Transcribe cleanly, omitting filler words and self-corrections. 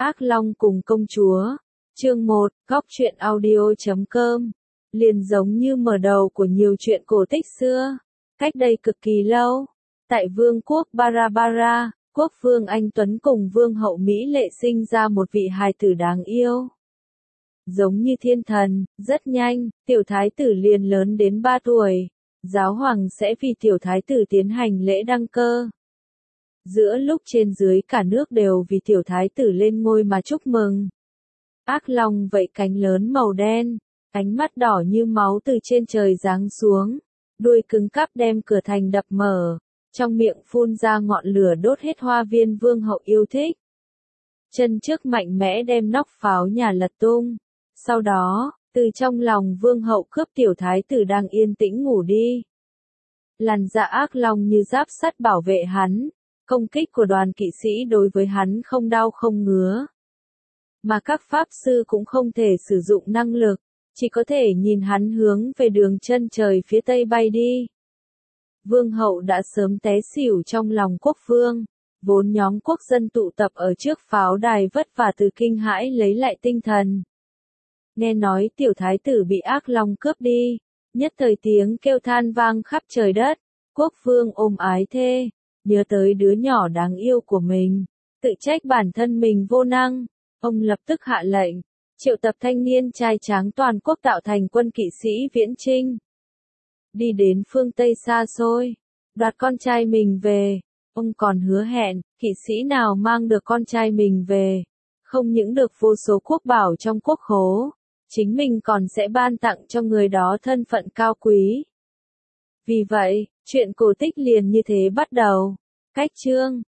Ác Long cùng công chúa. Chương 1, Góc truyện audio.com. Liền giống như mở đầu của nhiều chuyện cổ tích xưa, cách đây cực kỳ lâu, tại vương quốc Barabara, quốc vương anh Tuấn cùng vương hậu Mỹ Lệ sinh ra một vị hài tử đáng yêu. Giống như thiên thần, rất nhanh, tiểu thái tử liền lớn đến 3 tuổi. Giáo hoàng sẽ vì tiểu thái tử tiến hành lễ đăng cơ. Giữa lúc trên dưới cả nước đều vì tiểu thái tử lên ngôi mà chúc mừng. Ác Long vẫy cánh lớn màu đen, ánh mắt đỏ như máu từ trên trời giáng xuống, đuôi cứng cáp đem cửa thành đập mở, trong miệng phun ra ngọn lửa đốt hết hoa viên vương hậu yêu thích. Chân trước mạnh mẽ đem nóc pháo nhà lật tung, sau đó, từ trong lòng vương hậu cướp tiểu thái tử đang yên tĩnh ngủ đi. Làn dạ Ác Long như giáp sắt bảo vệ hắn, công kích của đoàn kỵ sĩ đối với hắn không đau không ngứa. Mà các pháp sư cũng không thể sử dụng năng lực, chỉ có thể nhìn hắn hướng về đường chân trời phía tây bay đi. Vương hậu đã sớm té xỉu trong lòng quốc vương, vốn nhóm quốc dân tụ tập ở trước pháo đài vất vả từ kinh hãi lấy lại tinh thần. Nghe nói tiểu thái tử bị Ác Long cướp đi, nhất thời tiếng kêu than vang khắp trời đất, quốc vương ôm ái thê, nhớ tới đứa nhỏ đáng yêu của mình, tự trách bản thân mình vô năng, ông lập tức hạ lệnh, triệu tập thanh niên trai tráng toàn quốc tạo thành quân kỵ sĩ viễn chinh. Đi đến phương Tây xa xôi, đoạt con trai mình về, ông còn hứa hẹn, kỵ sĩ nào mang được con trai mình về, không những được vô số quốc bảo trong quốc khố, chính mình còn sẽ ban tặng cho người đó thân phận cao quý. Vì vậy, chuyện cổ tích liền như thế bắt đầu. Cách chương,